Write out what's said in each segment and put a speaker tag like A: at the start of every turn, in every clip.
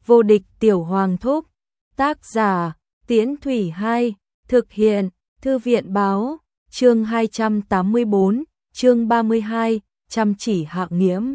A: Vô địch tiểu hoàng thúc. Tác giả Tiễn Thủy 2. Thực hiện Thư viện báo. Chương 284, chương 32, chăm chỉ Hạng Nghiễm.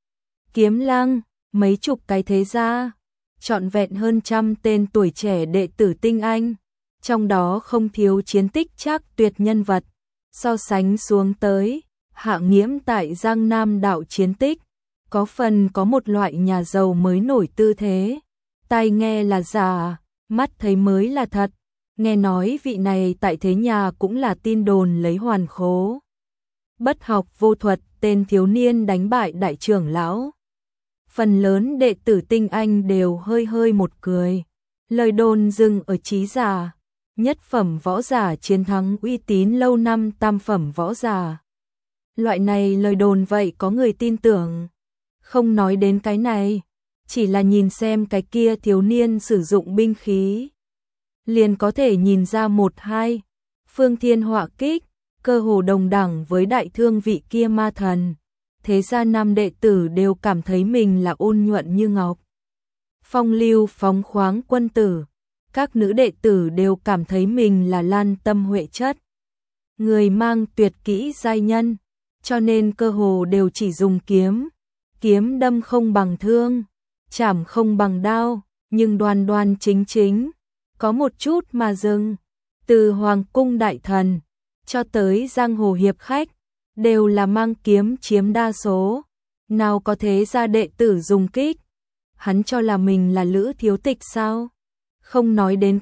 A: Kiếm Lăng, mấy chục cái thế gia, trọn vẹn hơn 100 tên tuổi trẻ đệ tử tinh anh, trong đó không thiếu chiến tích trác tuyệt nhân vật. So sánh xuống tới, Hạng Nghiễm tại Giang Nam đạo chiến tích, có phần có một loại nhà giàu mới nổi tư thế. Tai nghe là giả, mắt thấy mới là thật. Nghe nói vị này tại thế nhà cũng là tin đồn lấy hoàn khố. Bất học vô thuật, tên thiếu niên đánh bại đại trưởng lão. Phần lớn đệ tử tinh anh đều hơi hơi một cười. Lời đồn dừng ở trí giả. Nhất phẩm võ giả chiến thắng uy tín lâu năm tam phẩm võ giả. Loại này lời đồn vậy có người tin tưởng. Không nói đến cái này, chỉ là nhìn xem cái kia thiếu niên sử dụng binh khí, liền có thể nhìn ra một hai. Phương Thiên Họa Kích, cơ hồ đồng đẳng với đại thương vị kia ma thần. Thế ra nam đệ tử đều cảm thấy mình là ôn nhuận như ngọc, phong lưu phóng khoáng quân tử. Các nữ đệ tử đều cảm thấy mình là lan tâm huệ chất, người mang tuyệt kỹ giai nhân, cho nên cơ hồ đều chỉ dùng kiếm. Kiếm đâm không bằng thương, chảm không bằng đao, nhưng đoan đoan chính chính, có một chút mà dừng. Từ hoàng cung đại thần cho tới giang hồ hiệp khách đều là mang kiếm chiếm đa số. Nào có thế ra đệ tử dùng kích. Hắn cho là mình là Lữ Thiếu Tịch sao? Không nói đến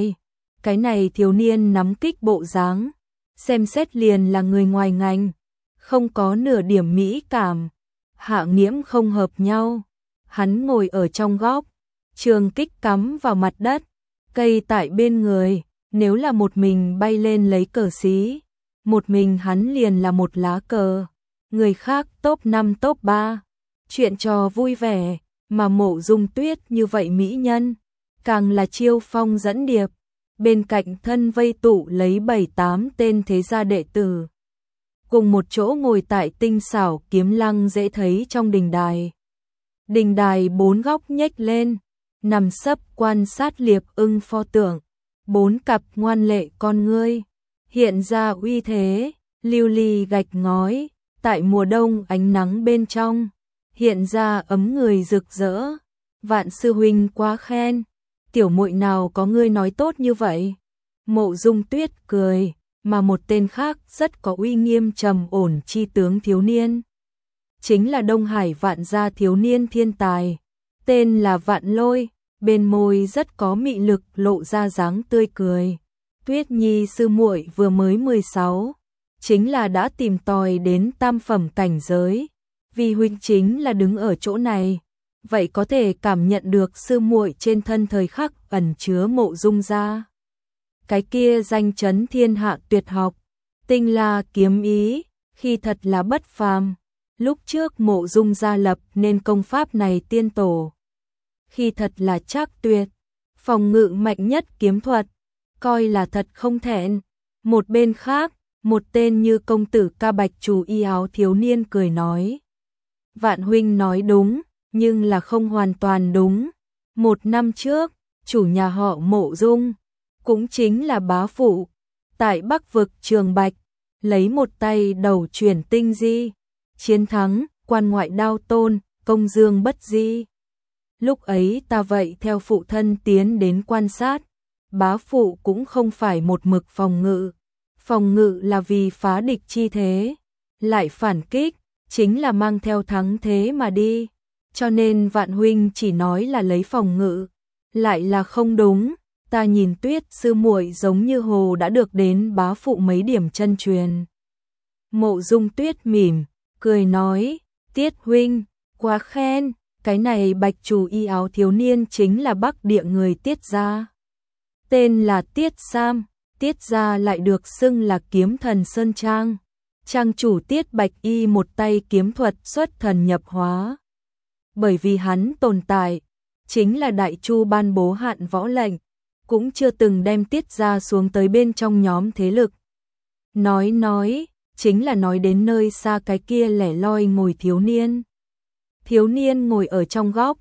A: cái này thiếu niên nắm kích bộ dáng, xem xét liền là người ngoài ngành, không có nửa điểm mỹ cảm. Hạng Nghiễm không hợp nhau. Hắn ngồi ở trong góc, trường kích cắm vào mặt đất, cây tại bên người, nếu là một mình bay lên lấy cờ xí, một mình hắn liền là một lá cờ, người khác top 5 top 3. Chuyện trò vui vẻ, mà Mộ Dung Tuyết như vậy mỹ nhân, càng là chiêu phong dẫn điệp, bên cạnh thân vây tụ lấy 7-8 tên thế gia đệ tử. Cùng một chỗ ngồi tại tinh xảo Kiếm Lăng dễ thấy trong đình đài. Đình đài 4 góc nhếch lên, nằm sấp quan sát Liệp Ưng pho tượng, 4 cặp ngoan lệ con ngươi, hiện ra uy thế, lưu ly gạch ngói, tại mùa đông ánh nắng bên trong, hiện ra ấm người rực rỡ. Vạn sư huynh quá khen, tiểu muội nào có ngươi nói tốt như vậy? Mộ Dung Tuyết cười. Mà một tên khác rất có uy nghiêm trầm ổn chi tướng thiếu niên, chính là Đông Hải Vạn gia thiếu niên thiên tài, tên là Vạn Lôi, bên môi rất có mị lực lộ ra dáng tươi cười. Tuyết Nhi sư muội vừa mới 16, chính là đã tìm tòi đến tam phẩm cảnh giới, vì huynh chính là đứng ở chỗ này, vậy có thể cảm nhận được sư muội trên thân thời khắc ẩn chứa Mộ Dung gia cái kia danh chấn thiên hạ tuyệt học, tinh la kiếm ý, khi thật là bất phàm. Lúc trước Mộ Dung gia lập nên công pháp này tiên tổ, khi thật là trác tuyệt, phòng ngự mạnh nhất kiếm thuật, coi là thật không thẹn. Một bên khác, một tên như công tử Ca Bạch chủ y áo thiếu niên cười nói: Vạn huynh nói đúng, nhưng là không hoàn toàn đúng. 1 năm trước, chủ nhà họ Mộ Dung, cũng chính là bá phụ, tại Bắc vực Trường Bạch, lấy một tay đầu chuyển tinh di, chiến thắng quan ngoại đao tôn, công dương bất di. Lúc ấy ta vậy theo phụ thân tiến đến quan sát, bá phụ cũng không phải một mực phòng ngự là vì phá địch chi thế, lại phản kích, chính là mang theo thắng thế mà đi, cho nên Vạn huynh chỉ nói là lấy phòng ngự, lại là không đúng. Ta nhìn Tuyết sư muội giống như hồ đã được đến bá phụ mấy điểm chân truyền. Mộ Dung Tuyết mỉm, cười nói: Tiết huynh, quá khen, cái này Bạch chủ y áo thiếu niên chính là Bắc địa người Tiết gia. Tên là Tiết Sam, Tiết gia lại được xưng là kiếm thần Sơn Trang. Trang chủ Tiết Bạch y một tay kiếm thuật xuất thần nhập hóa. Bởi vì hắn tồn tại, chính là Đại Chu ban bố hạn võ lệnh, cũng chưa từng đem Tiết gia xuống tới bên trong nhóm thế lực. Nói, chính là nói đến nơi xa cái kia lẻ loi ngồi thiếu niên. Thiếu niên ngồi ở trong góc,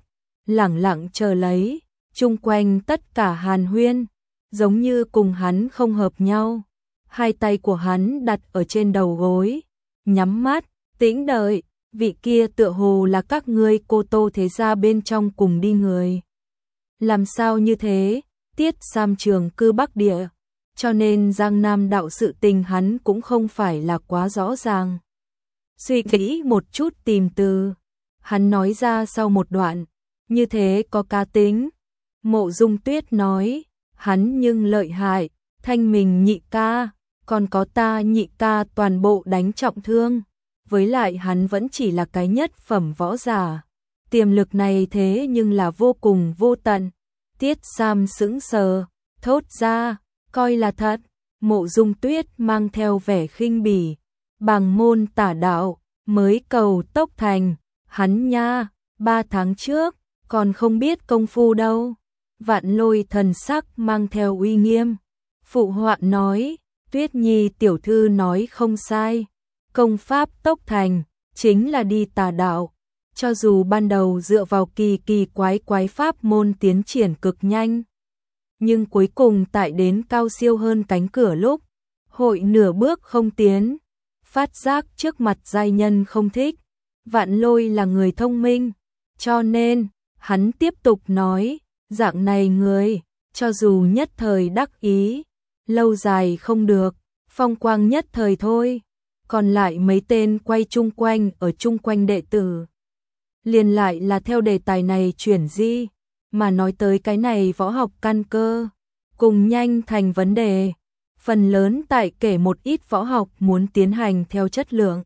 A: lẳng lặng chờ lấy, chung quanh tất cả hàn huyên, giống như cùng hắn không hợp nhau. Hai tay của hắn đặt ở trên đầu gối, nhắm mắt, tĩnh đợi, vị kia tựa hồ là các ngươi Cô Tô thế gia bên trong cùng đi người. Làm sao như thế, Tiết Sam trường cư Bắc Địa, cho nên Giang Nam đạo sự tình hắn cũng không phải là quá rõ ràng. Suy nghĩ một chút tìm từ, hắn nói ra sau một đoạn, như thế có cá tính. Mộ Dung Tuyết nói, hắn nhưng lợi hại, Thanh mình nhị ca, còn có ta nhị ca toàn bộ đánh trọng thương, với lại hắn vẫn chỉ là cái nhất phẩm võ giả. Tiềm lực này thế nhưng là vô cùng vô tận. Tiết Sam sững sờ, thốt ra, coi là thật. Mộ Dung Tuyết mang theo vẻ khinh bỉ, bằng môn tả đạo, mới cầu tốc thành, hắn nha, 3 tháng trước, còn không biết công phu đâu. Vạn Lôi thần sắc mang theo uy nghiêm, phụ họa nói, Tuyết Nhi tiểu thư nói không sai, công pháp tốc thành, chính là đi tà đạo. Cho dù ban đầu dựa vào kỳ quái pháp môn tiến triển cực nhanh, nhưng cuối cùng tại đến cao siêu hơn cánh cửa lúc, hội nửa bước không tiến, phát giác trước mặt giai nhân không thích. Vạn Lôi là người thông minh, cho nên, hắn tiếp tục nói, dạng này người, cho dù nhất thời đắc ý, lâu dài không được, phong quang nhất thời thôi. Còn lại mấy tên quay chung quanh ở chung quanh đệ tử, liền lại là theo đề tài này chuyển di, mà nói tới cái này võ học căn cơ, cùng nhanh thành vấn đề. Phần lớn tại kể một ít võ học muốn tiến hành theo chất lượng,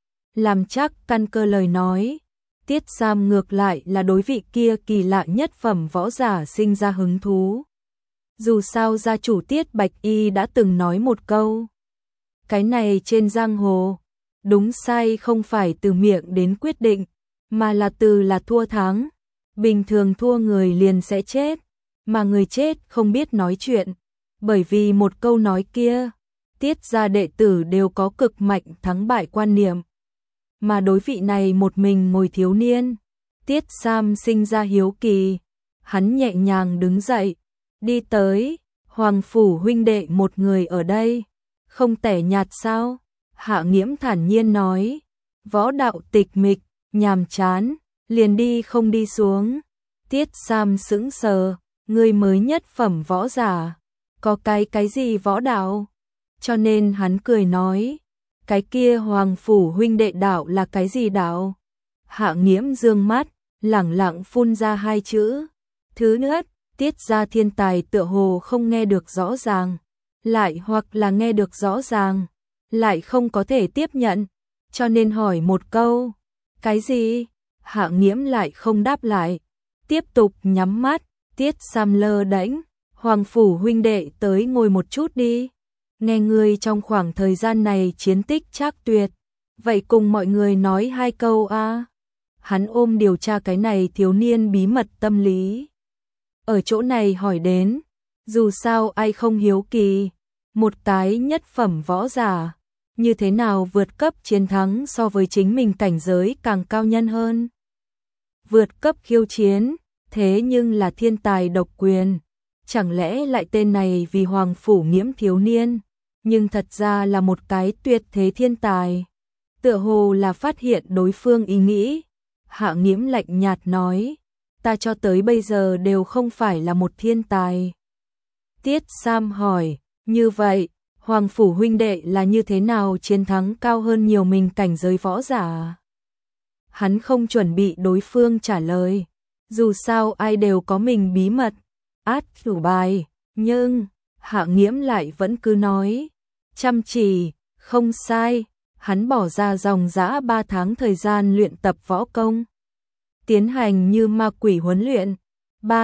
A: làm chắc căn cơ lời nói. Tiết Sam ngược lại là đối vị kia kỳ lạ nhất phẩm võ giả sinh ra hứng thú. Dù sao gia chủ Tiết Bạch Y đã từng nói một câu, cái này trên giang hồ, đúng sai không phải từ miệng đến quyết định, mà là từ là thua thắng. Bình thường thua người liền sẽ chết, mà người chết không biết nói chuyện. Bởi vì một câu nói kia, Tiết gia đệ tử đều có cực mạnh thắng bại quan niệm. Mà đối vị này một mình ngồi thiếu niên, Tiết Sam sinh ra hiếu kỳ. Hắn nhẹ nhàng đứng dậy, đi tới, Hoàng phủ huynh đệ một người ở đây, không tẻ nhạt sao? Hạ Nghiễm thản nhiên nói, võ đạo tịch mịch, nhàm chán, liền đi không đi xuống. Tiết Sam sững sờ, người mới nhất phẩm võ giả, có cái gì võ đạo? Cho nên hắn cười nói, cái kia Hoàng phủ huynh đệ đạo là cái gì đạo? Hạ Nghiễm dương mắt, lẳng lặng phun ra hai chữ. Thứ nhất, Tiết gia thiên tài tựa hồ không nghe được rõ ràng, lại hoặc là nghe được rõ ràng, lại không có thể tiếp nhận, cho nên hỏi một câu, cái gì? Hạ Nghiễm lại không đáp lại, tiếp tục nhắm mắt. Tiết Sam lơ đễnh, Hoàng phủ huynh đệ tới ngồi một chút đi, nghe ngươi trong khoảng thời gian này chiến tích trác tuyệt, vậy cùng mọi người nói hai câu a. Hắn ôm điều tra cái này thiếu niên bí mật tâm lý. Ở chỗ này hỏi đến, dù sao ai không hiếu kỳ, một cái nhất phẩm võ giả, như thế nào vượt cấp chiến thắng so với chính mình cảnh giới càng cao nhân hơn. Vượt cấp khiêu chiến, thế nhưng là thiên tài độc quyền, chẳng lẽ lại tên này vì Hoàng phủ Nghiễm thiếu niên, nhưng thật ra là một cái tuyệt thế thiên tài. Tựa hồ là phát hiện đối phương ý nghĩ, Hạ Nghiễm lạnh nhạt nói, ta cho tới bây giờ đều không phải là một thiên tài. Tiết Sam hỏi, như vậy, Hoàng phủ huynh đệ là như thế nào chiến thắng cao hơn nhiều mình cảnh giới võ giả? Hắn không chuẩn bị đối phương trả lời, dù sao ai đều có mình bí mật, át chủ bài, nhưng Hạ Nghiễm lại vẫn cứ nói, chăm chỉ, không sai, hắn bỏ ra dòng dã 3 tháng thời gian luyện tập võ công, tiến hành như ma quỷ huấn luyện. 3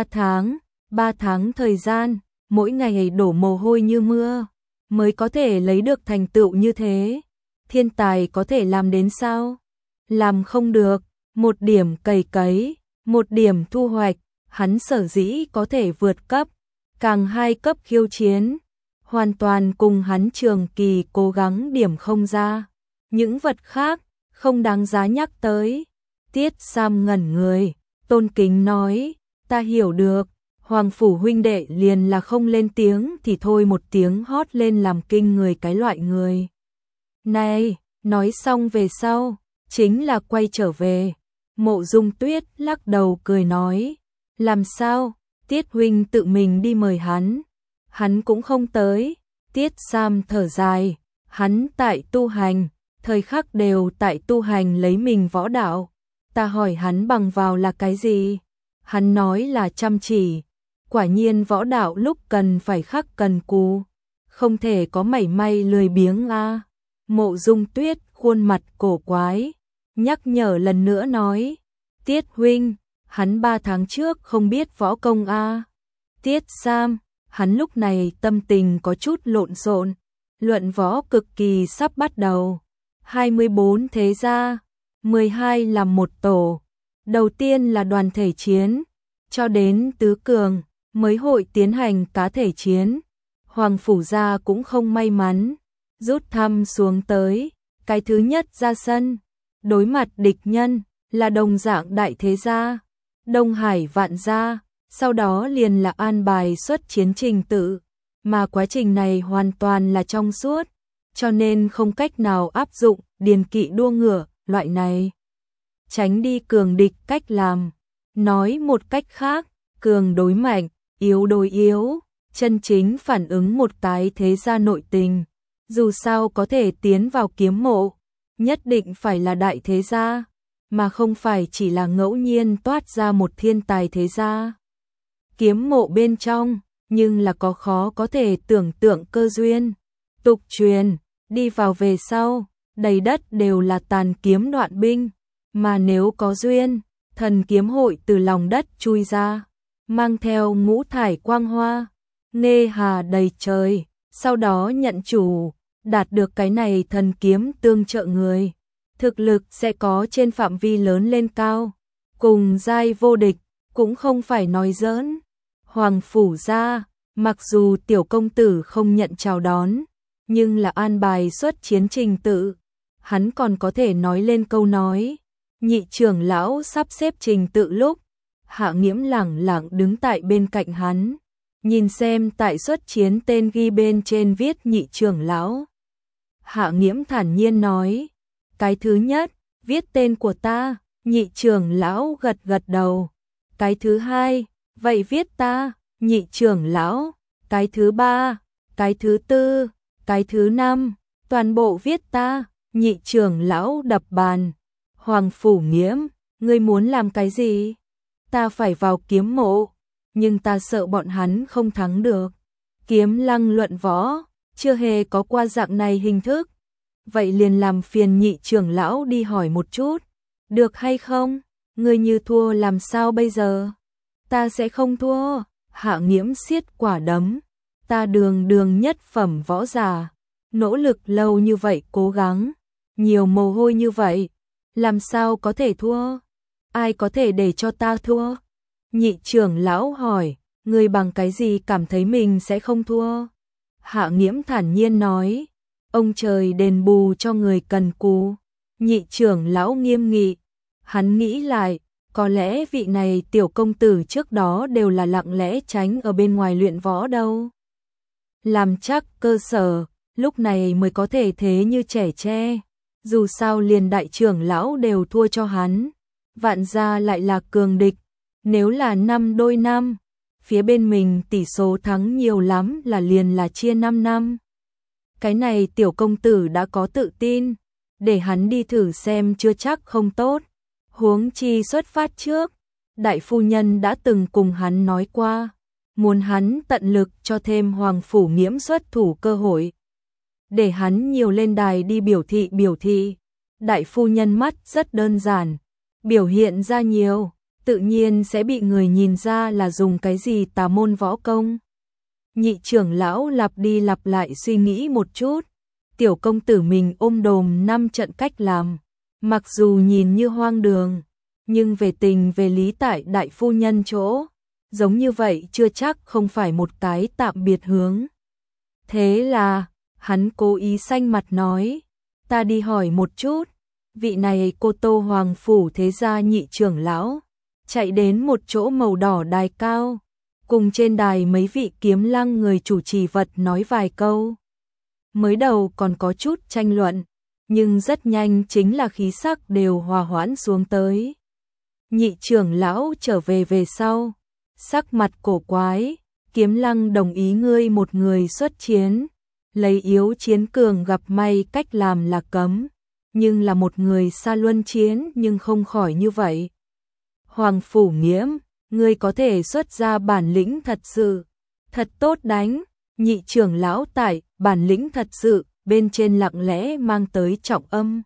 A: tháng thời gian, mỗi ngày đổ mồ hôi như mưa, mới có thể lấy được thành tựu như thế. Thiên tài có thể làm đến sao? Làm không được, một điểm cày cấy, một điểm thu hoạch, hắn sở dĩ có thể vượt cấp, càng 2 cấp khiêu chiến, hoàn toàn cùng hắn trường kỳ cố gắng điểm không ra. Những vật khác, không đáng giá nhắc tới. Tiết Sam ngẩn người, tôn kính nói, ta hiểu được. Hoàng phủ huynh đệ liền là không lên tiếng thì thôi, một tiếng hót lên làm kinh người cái loại người này. Nói xong về sau, chính là quay trở về. Mộ Dung Tuyết lắc đầu cười nói, làm sao, Tiết huynh tự mình đi mời hắn cũng không tới. Tiết Sam thở dài, hắn tại tu hành, thời khắc đều tại tu hành lấy mình võ đạo. Ta hỏi hắn bằng vào là cái gì? Hắn nói là chăm chỉ. Quả nhiên võ đạo lúc cần phải khắc cần cù, không thể có mảy may lười biếng a. Mộ Dung Tuyết khuôn mặt cổ quái, nhắc nhở lần nữa nói, Tiết huynh, hắn 3 tháng trước không biết võ công a. Tiết Sam, hắn lúc này tâm tình có chút lộn xộn, luận võ cực kỳ sắp bắt đầu. 24 thế gia, 12 làm một tổ. Đầu tiên là đoàn thể chiến, cho đến tứ cường mới hội tiến hành cá thể chiến. Hoàng phủ gia cũng không may mắn, rút thăm xuống tới, cái thứ nhất ra sân, đối mặt địch nhân là đồng dạng đại thế gia, Đông Hải Vạn gia, sau đó liền là an bài xuất chiến trình tự, mà quá trình này hoàn toàn là trong suốt, cho nên không cách nào áp dụng điền kỵ đua ngựa loại này. Tránh đi cường địch cách làm, nói một cách khác, cường đối mạnh, yếu đối yếu, chân chính phản ứng một cái thế gia nội tình. Dù sao có thể tiến vào kiếm mộ, nhất định phải là đại thế gia, mà không phải chỉ là ngẫu nhiên toát ra một thiên tài thế gia. Kiếm mộ bên trong, nhưng là có khó có thể tưởng tượng cơ duyên. Tục truyền, đi vào về sau, đầy đất đều là tàn kiếm đoạn binh, mà nếu có duyên, thần kiếm hội từ lòng đất chui ra, mang theo ngũ thải quang hoa, nê hà đầy trời, sau đó nhận chủ, đạt được cái này thần kiếm tương trợ người, thực lực sẽ có trên phạm vi lớn lên cao, cùng giai vô địch, cũng không phải nói giỡn. Hoàng phủ gia, mặc dù tiểu công tử không nhận chào đón, nhưng là an bài xuất chiến trình tự, hắn còn có thể nói lên câu nói. Nhị trưởng lão sắp xếp trình tự lúc, Hạ Nghiễm lẳng lặng đứng tại bên cạnh hắn, nhìn xem tại xuất chiến tên ghi bên trên viết nhị trưởng lão. Hạ Nghiễm thản nhiên nói, cái thứ nhất, viết tên của ta. Nhị trưởng lão gật gật đầu. Cái thứ hai, vậy viết ta. Nhị trưởng lão. Cái thứ ba, cái thứ tư, cái thứ năm, toàn bộ viết ta. Nhị trưởng lão đập bàn. Hoàng phủ Nghiễm, ngươi muốn làm cái gì? Ta phải vào kiếm mộ, nhưng ta sợ bọn hắn không thắng được. Kiếm lăng luận võ, chưa hề có qua dạng này hình thức. Vậy liền làm phiền nhị trưởng lão đi hỏi một chút, được hay không? Ngươi như thua làm sao bây giờ? Ta sẽ không thua. Hạ Nghiễm siết quả đấm. Ta đường nhất phẩm võ giả, nỗ lực lâu như vậy, cố gắng, nhiều mồ hôi như vậy, làm sao có thể thua? Ai có thể để cho ta thua? Nhị trưởng lão hỏi, ngươi bằng cái gì cảm thấy mình sẽ không thua? Hạ Nghiễm thản nhiên nói, ông trời đền bù cho người cần cù. Nhị trưởng lão nghiêm nghị, hắn nghĩ lại, có lẽ vị này tiểu công tử trước đó đều là lặng lẽ tránh ở bên ngoài luyện võ đâu. Làm chắc cơ sở, lúc này mới có thể thế như trẻ tre. Dù sao liền đại trưởng lão đều thua cho hắn, Vạn gia lại là cường địch, nếu là 5 đôi 5, phía bên mình tỷ số thắng nhiều lắm là liền là chia 5 năm. Cái này tiểu công tử đã có tự tin, để hắn đi thử xem chưa chắc không tốt. Huống chi xuất phát trước, đại phu nhân đã từng cùng hắn nói qua, muốn hắn tận lực cho thêm Hoàng phủ Nghiễm xuất thủ cơ hội, để hắn nhiều lên đài đi biểu thị. Đại phu nhân mắt rất đơn giản, biểu hiện ra nhiều, tự nhiên sẽ bị người nhìn ra là dùng cái gì tà môn võ công. Nhị trưởng lão lặp đi lặp lại suy nghĩ một chút, tiểu công tử mình ôm đồm 5 trận cách làm, mặc dù nhìn như hoang đường, nhưng về tình về lý tại đại phu nhân chỗ, giống như vậy chưa chắc không phải một cái tạm biệt hướng. Thế là, hắn cố ý xanh mặt nói, ta đi hỏi một chút, vị này cô Tô Hoàng phủ thế gia nhị trưởng lão, chạy đến một chỗ màu đỏ đài cao, cùng trên đài mấy vị kiếm lăng người chủ trì vật nói vài câu. Mới đầu còn có chút tranh luận, nhưng rất nhanh chính là khí sắc đều hòa hoãn xuống tới. Nhị trưởng lão trở về sau, sắc mặt cổ quái, kiếm lăng đồng ý ngươi một người xuất chiến, lấy yếu chiến cường gặp may cách làm là cấm, nhưng là một người xa luân chiến nhưng không khỏi như vậy. Hoàng Phủ Nghiễm, ngươi có thể xuất ra bản lĩnh thật sự, thật tốt đánh. Nhị trưởng lão tại, bản lĩnh thật sự, bên trên lặng lẽ mang tới trọng âm.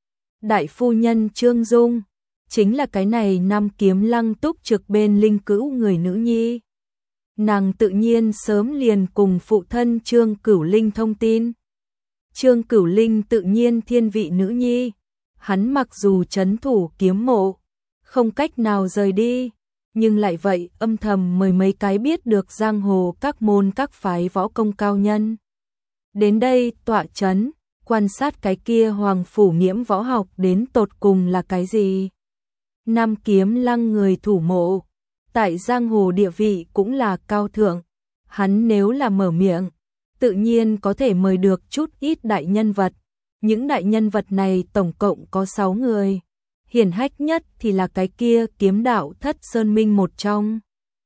A: Đại phu nhân Trương Dung, chính là cái này năm kiếm lăng túc trực bên linh cữu người nữ nhi. Nàng tự nhiên sớm liền cùng phụ thân Trương Cửu Linh thông tin. Trương Cửu Linh tự nhiên thiên vị nữ nhi, hắn mặc dù trấn thủ kiếm mộ, không cách nào rời đi, nhưng lại vậy âm thầm mời mấy cái biết được giang hồ các môn các phái võ công cao nhân. Đến đây tọa trấn, quan sát cái kia Hoàng Phủ Nghiễm võ học đến tột cùng là cái gì. Nam kiếm lăng người thủ mộ, tại giang hồ địa vị cũng là cao thượng, hắn nếu là mở miệng, tự nhiên có thể mời được chút ít đại nhân vật. Những đại nhân vật này tổng cộng có 6 người. Hiển hách nhất thì là cái kia kiếm đạo thất sơn minh một trong.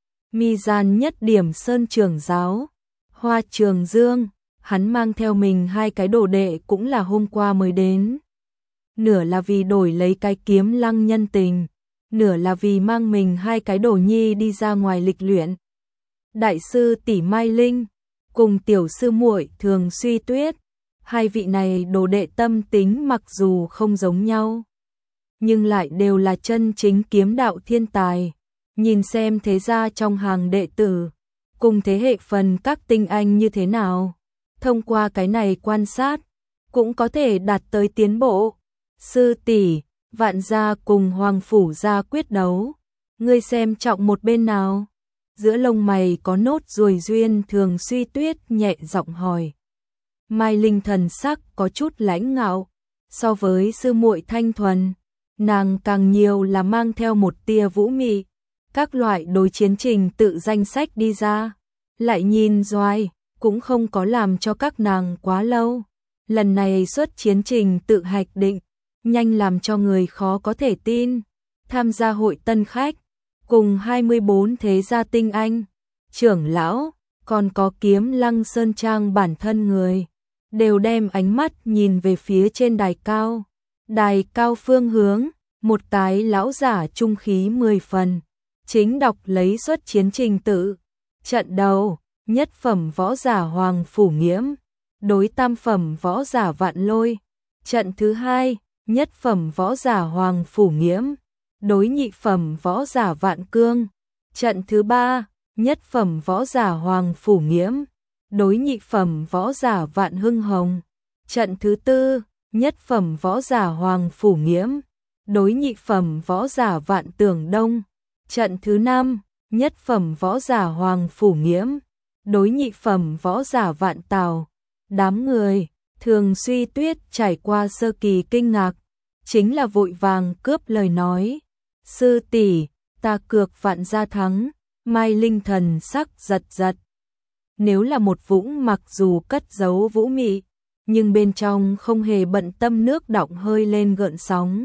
A: Mi gian nhất điểm sơn trưởng giáo, Hoa Trường Dương, hắn mang theo mình 2 cái đồ đệ cũng là hôm qua mới đến. Nửa là vì đổi lấy cái kiếm lăng nhân tình, nửa là vì mang mình 2 cái đồ nhi đi ra ngoài lịch luyện. Đại sư tỷ Mai Linh, cùng tiểu sư muội Thường Suy Tuyết, 2 vị này đồ đệ tâm tính mặc dù không giống nhau, nhưng lại đều là chân chính kiếm đạo thiên tài. Nhìn xem thế gia trong hàng đệ tử, cùng thế hệ phần các tinh anh như thế nào. Thông qua cái này quan sát, cũng có thể đạt tới tiến bộ. Sư tỷ, Vạn gia cùng Hoàng Phủ gia quyết đấu, ngươi xem trọng một bên nào? Giữa lông mày có nốt ruồi duyên Thường Suy Tuyết nhẹ giọng hỏi. Mai Linh thần sắc có chút lãnh ngạo, so với sư muội thanh thuần, nàng càng nhiều là mang theo một tia vũ mị. Các loại đối chiến trình tự danh sách đi ra, lại nhìn doài, cũng không có làm cho các nàng quá lâu. Lần này xuất chiến trình tự hạch định, nhanh làm cho người khó có thể tin. Tham gia hội tân khách, cùng 24 thế gia tinh anh, trưởng lão, còn có kiếm lăng sơn trang bản thân người, đều đem ánh mắt nhìn về phía trên đài cao. Đài cao phương hướng, một cái lão giả trung khí 10 phần, chính đọc lấy xuất chiến trình tự. Trận đầu, nhất phẩm võ giả Hoàng Phủ Nghiễm, đối tam phẩm võ giả Vạn Lôi. Trận thứ hai, nhất phẩm võ giả Hoàng Phủ Nghiễm, đối nhị phẩm võ giả Vạn Cương. Trận thứ ba, nhất phẩm võ giả Hoàng Phủ Nghiễm, đối nhị phẩm võ giả Vạn Hưng Hồng. Trận thứ tư, nhất phẩm võ giả Hoàng Phủ Nghiễm, đối nhị phẩm võ giả Vạn Tưởng Đông. Trận thứ năm, nhất phẩm võ giả Hoàng Phủ Nghiễm, đối nhị phẩm võ giả Vạn Tào. Đám người Thường Suy Tuyết trải qua sơ kỳ kinh ngạc, chính là vội vàng cướp lời nói. Sư tỷ, ta cược Vạn gia thắng. Mai Linh thần sắc giật giật. Nếu là một vũng mặc dù cất giấu vũ mị, nhưng bên trong không hề bận tâm nước đọng hơi lên gợn sóng.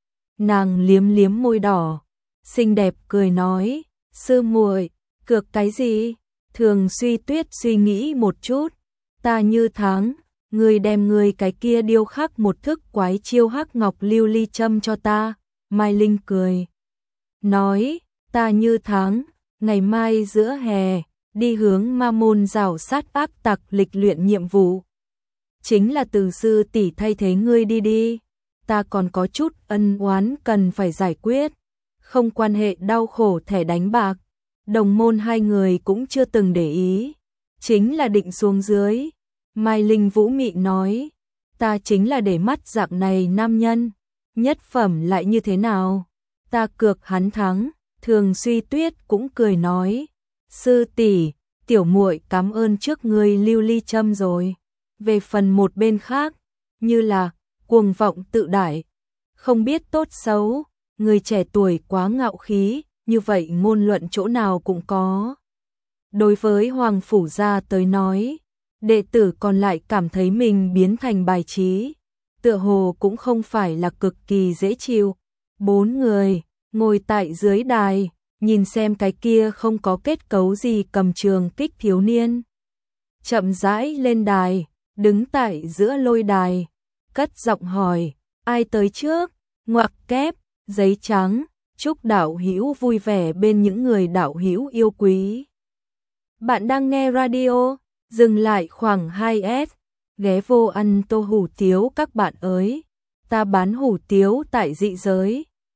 A: Nàng liếm liếm môi đỏ, xinh đẹp cười nói, sư muội, cược cái gì? Thường Suy Tuyết suy nghĩ một chút, ta như thắng, ngươi đem ngươi cái kia điêu khắc một thức quái chiêu hắc ngọc lưu ly châm cho ta. Mai Linh cười, nói, ta như thắng, ngày mai giữa hè, đi hướng ma môn rào sát ác tặc lịch luyện nhiệm vụ. Chính là từ sư tỷ thay thế ngươi đi đi, ta còn có chút ân oán cần phải giải quyết, không quan hệ đau khổ thẻ đánh bạc. Đồng môn 2 người cũng chưa từng để ý, chính là định xuống dưới. Mai Linh vũ mị nói, ta chính là để mắt dạng này nam nhân, nhất phẩm lại như thế nào, ta cược hắn thắng. Thường Suy Tuyết cũng cười nói, sư tỷ, tiểu muội cảm ơn trước ngươi lưu ly châm rồi. Về phần một bên khác, như là cuồng vọng tự đại, không biết tốt xấu, người trẻ tuổi quá ngạo khí, như vậy ngôn luận chỗ nào cũng có. Đối với Hoàng Phủ Gia tới nói, đệ tử còn lại cảm thấy mình biến thành bài trí, tựa hồ cũng không phải là cực kỳ dễ chịu. 4 người ngồi tại dưới đài, nhìn xem cái kia không có kết cấu gì cầm trường kích thiếu niên. Chậm rãi lên đài, đứng tại giữa lôi đài, cất giọng hỏi, ai tới trước? Ngoặc kép, giấy trắng, chúc đạo hữu vui vẻ bên những người đạo hữu yêu quý. Bạn đang nghe radio, dừng lại khoảng 2S, ghé vô ăn tô hủ tiếu các bạn ơi. Ta bán hủ tiếu tại dị giới,